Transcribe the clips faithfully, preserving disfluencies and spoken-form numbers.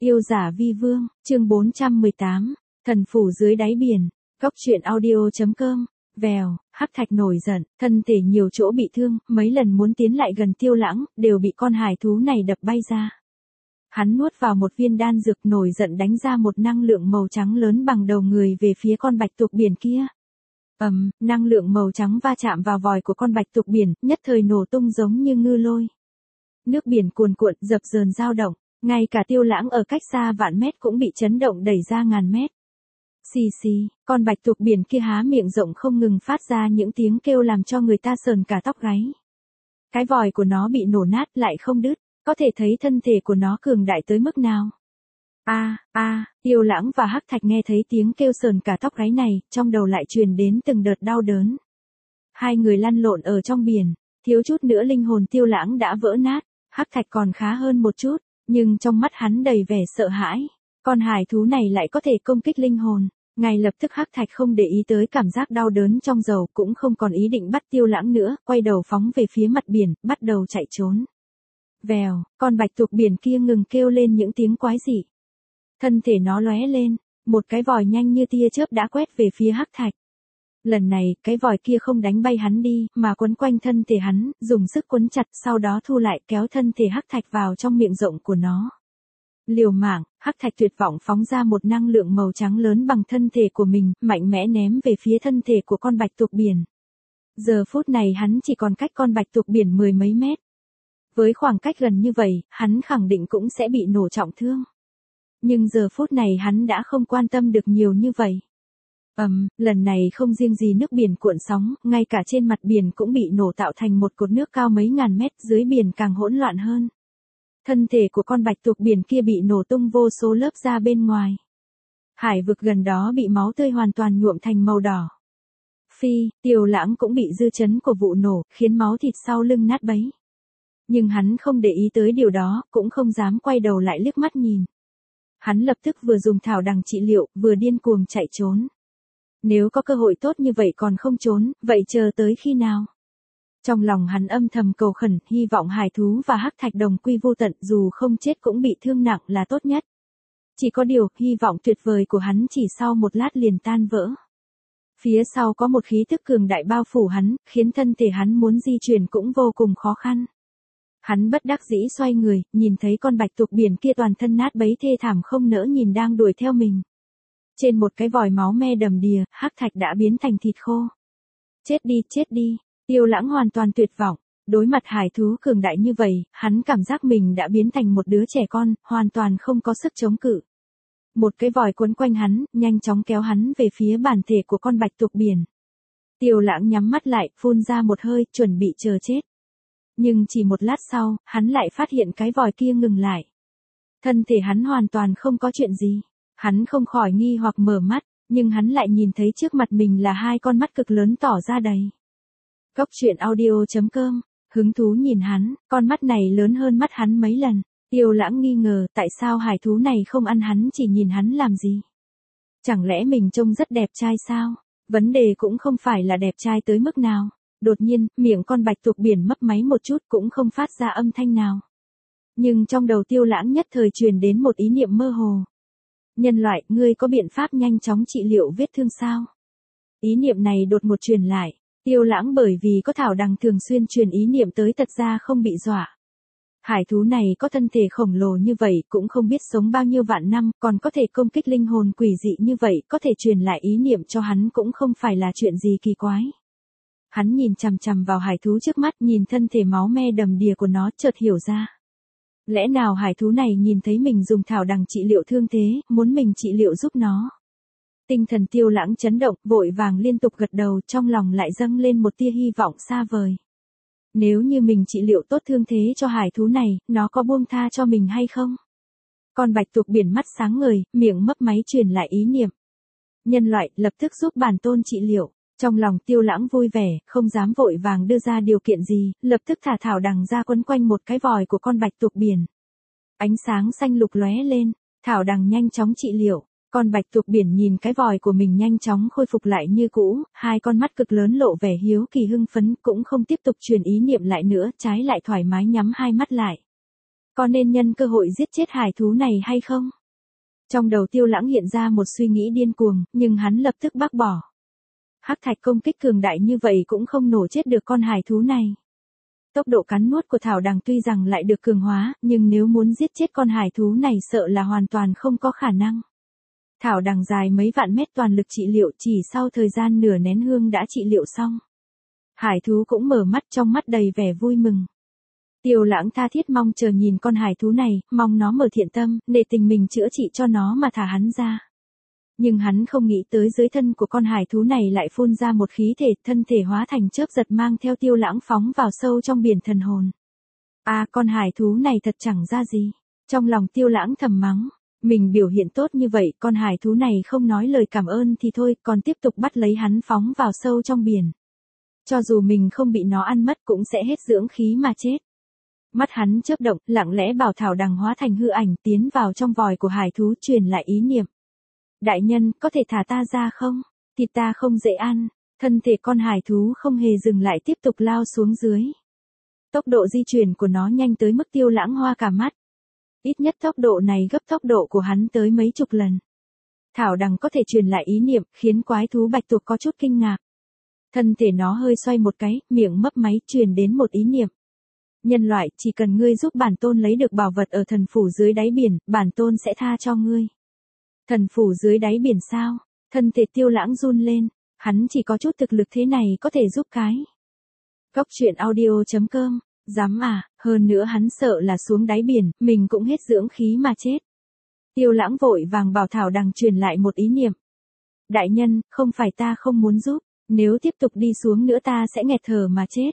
Yêu giả vi vương, chương bốn trăm mười tám, thần phủ dưới đáy biển, góc truyện audio.com, vèo, hắc thạch nổi giận, thân thể nhiều chỗ bị thương, mấy lần muốn tiến lại gần Tiêu Lãng, đều bị con hải thú này đập bay ra. Hắn nuốt vào một viên đan dược nổi giận đánh ra một năng lượng màu trắng lớn bằng đầu người về phía con bạch tuộc biển kia. Ầm, um, năng lượng màu trắng va chạm vào vòi của con bạch tuộc biển, nhất thời nổ tung giống như ngư lôi. Nước biển cuồn cuộn, dập dờn dao động, ngay cả Tiêu Lãng ở cách xa vạn mét cũng bị chấn động đẩy ra ngàn mét. Xì xì, con bạch tuộc biển kia há miệng rộng không ngừng phát ra những tiếng kêu làm cho người ta sờn cả tóc gáy. Cái vòi của nó bị nổ nát lại không đứt, có thể thấy thân thể của nó cường đại tới mức nào. A, a, Tiêu Lãng và Hắc Thạch nghe thấy tiếng kêu sờn cả tóc gáy này, trong đầu lại truyền đến từng đợt đau đớn. Hai người lăn lộn ở trong biển, thiếu chút nữa linh hồn Tiêu Lãng đã vỡ nát, Hắc Thạch còn khá hơn một chút, nhưng trong mắt hắn đầy vẻ sợ hãi. Con hải thú này lại có thể công kích linh hồn. Ngay lập tức Hắc Thạch không để ý tới cảm giác đau đớn trong dầu, cũng không còn ý định bắt Tiêu Lãng nữa, quay đầu phóng về phía mặt biển, bắt đầu chạy trốn. Vèo, con bạch tuộc biển kia ngừng kêu lên những tiếng quái dị. Thân thể nó lóe lên, một cái vòi nhanh như tia chớp đã quét về phía Hắc Thạch. Lần này, cái vòi kia không đánh bay hắn đi, mà quấn quanh thân thể hắn, dùng sức quấn chặt, sau đó thu lại kéo thân thể Hắc Thạch vào trong miệng rộng của nó. Liều mạng, Hắc Thạch tuyệt vọng phóng ra một năng lượng màu trắng lớn bằng thân thể của mình, mạnh mẽ ném về phía thân thể của con bạch tuộc biển. Giờ phút này hắn chỉ còn cách con bạch tuộc biển mười mấy mét. Với khoảng cách gần như vậy, hắn khẳng định cũng sẽ bị nổ trọng thương. Nhưng giờ phút này hắn đã không quan tâm được nhiều như vậy. Ầm, um, lần này không riêng gì nước biển cuộn sóng, ngay cả trên mặt biển cũng bị nổ tạo thành một cột nước cao mấy ngàn mét, dưới biển càng hỗn loạn hơn. Thân thể của con bạch tuộc biển kia bị nổ tung vô số lớp ra bên ngoài. Hải vực gần đó bị máu tươi hoàn toàn nhuộm thành màu đỏ. Phi, Tiêu Lãng cũng bị dư chấn của vụ nổ, khiến máu thịt sau lưng nát bấy. Nhưng hắn không để ý tới điều đó, cũng không dám quay đầu lại liếc mắt nhìn. Hắn lập tức vừa dùng thảo đằng trị liệu, vừa điên cuồng chạy trốn. Nếu có cơ hội tốt như vậy còn không trốn, vậy chờ tới khi nào? Trong lòng hắn âm thầm cầu khẩn, hy vọng hải thú và Hắc Thạch đồng quy vô tận, dù không chết cũng bị thương nặng là tốt nhất. Chỉ có điều, hy vọng tuyệt vời của hắn chỉ sau một lát liền tan vỡ. Phía sau có một khí tức cường đại bao phủ hắn, khiến thân thể hắn muốn di chuyển cũng vô cùng khó khăn. Hắn bất đắc dĩ xoay người, nhìn thấy con bạch tuộc biển kia toàn thân nát bấy thê thảm không nỡ nhìn đang đuổi theo mình. Trên một cái vòi máu me đầm đìa, Hắc Thạch đã biến thành thịt khô. Chết đi, chết đi. Tiêu Lãng hoàn toàn tuyệt vọng, đối mặt hải thú cường đại như vậy, hắn cảm giác mình đã biến thành một đứa trẻ con, hoàn toàn không có sức chống cự. Một cái vòi quấn quanh hắn, nhanh chóng kéo hắn về phía bản thể của con bạch tuộc biển. Tiêu Lãng nhắm mắt lại, phun ra một hơi, chuẩn bị chờ chết. Nhưng chỉ một lát sau, hắn lại phát hiện cái vòi kia ngừng lại. Thân thể hắn hoàn toàn không có chuyện gì. Hắn không khỏi nghi hoặc mở mắt, nhưng hắn lại nhìn thấy trước mặt mình là hai con mắt cực lớn tỏ ra đầy. Góc truyện audio.com, hứng thú nhìn hắn, con mắt này lớn hơn mắt hắn mấy lần. Tiêu Lãng nghi ngờ tại sao hải thú này không ăn hắn, chỉ nhìn hắn làm gì. Chẳng lẽ mình trông rất đẹp trai sao? Vấn đề cũng không phải là đẹp trai tới mức nào. Đột nhiên, miệng con bạch tuộc biển mấp máy một chút cũng không phát ra âm thanh nào. Nhưng trong đầu Tiêu Lãng nhất thời truyền đến một ý niệm mơ hồ. Nhân loại, ngươi có biện pháp nhanh chóng trị liệu vết thương sao? Ý niệm này đột một truyền lại. Tiêu Lãng bởi vì có thảo đằng thường xuyên truyền ý niệm tới thật ra không bị dọa. Hải thú này có thân thể khổng lồ như vậy, cũng không biết sống bao nhiêu vạn năm, còn có thể công kích linh hồn quỷ dị như vậy, có thể truyền lại ý niệm cho hắn cũng không phải là chuyện gì kỳ quái. Hắn nhìn chằm chằm vào hải thú trước mắt, nhìn thân thể máu me đầm đìa của nó, chợt hiểu ra. Lẽ nào hải thú này nhìn thấy mình dùng thảo đằng trị liệu thương thế, muốn mình trị liệu giúp nó. Tinh thần Tiêu Lãng chấn động, vội vàng liên tục gật đầu, trong lòng lại dâng lên một tia hy vọng xa vời. Nếu như mình trị liệu tốt thương thế cho hải thú này, nó có buông tha cho mình hay không? Con bạch tuộc biển mắt sáng ngời, miệng mấp máy truyền lại ý niệm. Nhân loại, lập tức giúp bản tôn trị liệu. Trong lòng Tiêu Lãng vui vẻ, không dám vội vàng đưa ra điều kiện gì, lập tức thả thảo đằng ra quấn quanh một cái vòi của con bạch tuộc biển. Ánh sáng xanh lục lóe lên, thảo đằng nhanh chóng trị liệu. Con bạch tuộc biển nhìn cái vòi của mình nhanh chóng khôi phục lại như cũ, hai con mắt cực lớn lộ vẻ hiếu kỳ hưng phấn, cũng không tiếp tục truyền ý niệm lại nữa, trái lại thoải mái nhắm hai mắt lại. Có nên nhân cơ hội giết chết hải thú này hay không? Trong đầu Tiêu Lãng hiện ra một suy nghĩ điên cuồng, nhưng hắn lập tức bác bỏ. Hắc thạch công kích cường đại như vậy cũng không nổ chết được con hải thú này. Tốc độ cắn nuốt của thảo đằng tuy rằng lại được cường hóa, nhưng nếu muốn giết chết con hải thú này sợ là hoàn toàn không có khả năng. Thảo đằng dài mấy vạn mét toàn lực trị liệu, chỉ sau thời gian nửa nén hương đã trị liệu xong. Hải thú cũng mở mắt, trong mắt đầy vẻ vui mừng. Tiêu Lãng tha thiết mong chờ nhìn con hải thú này, mong nó mở thiện tâm, để tình mình chữa trị cho nó mà thả hắn ra. Nhưng hắn không nghĩ tới dưới thân của con hải thú này lại phun ra một khí thể, thân thể hóa thành chớp giật mang theo Tiêu Lãng phóng vào sâu trong biển thần hồn. À, con hải thú này thật chẳng ra gì. Trong lòng Tiêu Lãng thầm mắng, mình biểu hiện tốt như vậy, con hải thú này không nói lời cảm ơn thì thôi, còn tiếp tục bắt lấy hắn phóng vào sâu trong biển. Cho dù mình không bị nó ăn mất cũng sẽ hết dưỡng khí mà chết. Mắt hắn chớp động, lặng lẽ bảo thảo đằng hóa thành hư ảnh tiến vào trong vòi của hải thú, truyền lại ý niệm. Đại nhân, có thể thả ta ra không? Thịt ta không dễ ăn. Thân thể con hải thú không hề dừng lại, tiếp tục lao xuống dưới. Tốc độ di chuyển của nó nhanh tới mức Tiêu Lãng hoa cả mắt. Ít nhất tốc độ này gấp tốc độ của hắn tới mấy chục lần. Thảo đằng có thể truyền lại ý niệm, khiến quái thú bạch tuộc có chút kinh ngạc. Thân thể nó hơi xoay một cái, miệng mấp máy truyền đến một ý niệm. Nhân loại, chỉ cần ngươi giúp bản tôn lấy được bảo vật ở thần phủ dưới đáy biển, bản tôn sẽ tha cho ngươi. Thần phủ dưới đáy biển sao? Thân thể Tiêu Lãng run lên, hắn chỉ có chút thực lực thế này có thể giúp cái. Cốc truyện audio chấm com, dám à, hơn nữa hắn sợ là xuống đáy biển, mình cũng hết dưỡng khí mà chết. Tiêu Lãng vội vàng bảo thảo đằng truyền lại một ý niệm. Đại nhân, không phải ta không muốn giúp, nếu tiếp tục đi xuống nữa ta sẽ nghẹt thở mà chết.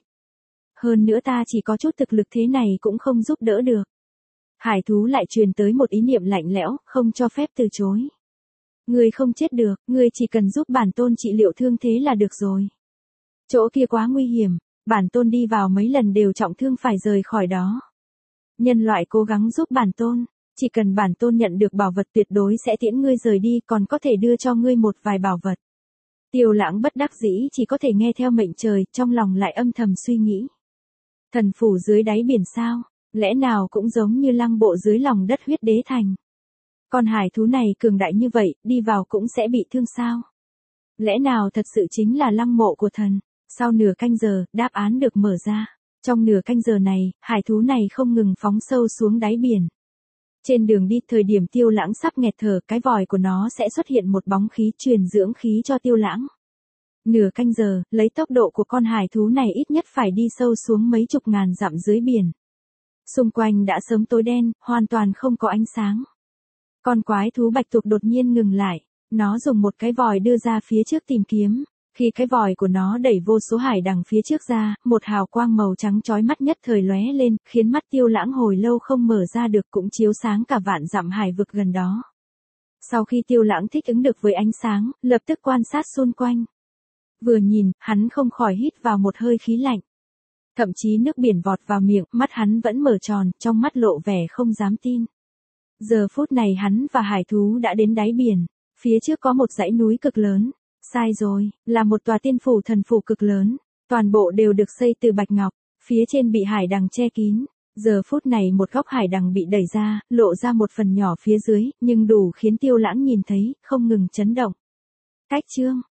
Hơn nữa ta chỉ có chút thực lực thế này cũng không giúp đỡ được. Hải thú lại truyền tới một ý niệm lạnh lẽo, không cho phép từ chối. Ngươi không chết được, ngươi chỉ cần giúp bản tôn trị liệu thương thế là được rồi. Chỗ kia quá nguy hiểm, bản tôn đi vào mấy lần đều trọng thương phải rời khỏi đó. Nhân loại cố gắng giúp bản tôn, chỉ cần bản tôn nhận được bảo vật tuyệt đối sẽ tiễn ngươi rời đi, còn có thể đưa cho ngươi một vài bảo vật. Tiêu Lãng bất đắc dĩ chỉ có thể nghe theo mệnh trời, trong lòng lại âm thầm suy nghĩ. Thần phủ dưới đáy biển sao? Lẽ nào cũng giống như lăng bộ dưới lòng đất huyết đế thành. Con hải thú này cường đại như vậy, đi vào cũng sẽ bị thương sao? Lẽ nào thật sự chính là lăng mộ của thần? Sau nửa canh giờ, đáp án được mở ra. Trong nửa canh giờ này, hải thú này không ngừng phóng sâu xuống đáy biển. Trên đường đi, thời điểm Tiêu Lãng sắp nghẹt thở, cái vòi của nó sẽ xuất hiện một bóng khí truyền dưỡng khí cho Tiêu Lãng. Nửa canh giờ, lấy tốc độ của con hải thú này ít nhất phải đi sâu xuống mấy chục ngàn dặm dưới biển. Xung quanh đã sớm tối đen, hoàn toàn không có ánh sáng. Con quái thú bạch tuộc đột nhiên ngừng lại, nó dùng một cái vòi đưa ra phía trước tìm kiếm. Khi cái vòi của nó đẩy vô số hải đằng phía trước ra, một hào quang màu trắng chói mắt nhất thời lóe lên, khiến mắt Tiêu Lãng hồi lâu không mở ra được, cũng chiếu sáng cả vạn dặm hải vực gần đó. Sau khi Tiêu Lãng thích ứng được với ánh sáng, lập tức quan sát xung quanh. Vừa nhìn, hắn không khỏi hít vào một hơi khí lạnh. Thậm chí nước biển vọt vào miệng, mắt hắn vẫn mở tròn, trong mắt lộ vẻ không dám tin. Giờ phút này hắn và hải thú đã đến đáy biển, phía trước có một dãy núi cực lớn. Sai rồi, là một tòa tiên phủ thần phủ cực lớn, toàn bộ đều được xây từ bạch ngọc, phía trên bị hải đằng che kín. Giờ phút này một góc hải đằng bị đẩy ra, lộ ra một phần nhỏ phía dưới, nhưng đủ khiến Tiêu Lãng nhìn thấy, không ngừng chấn động. Cách chương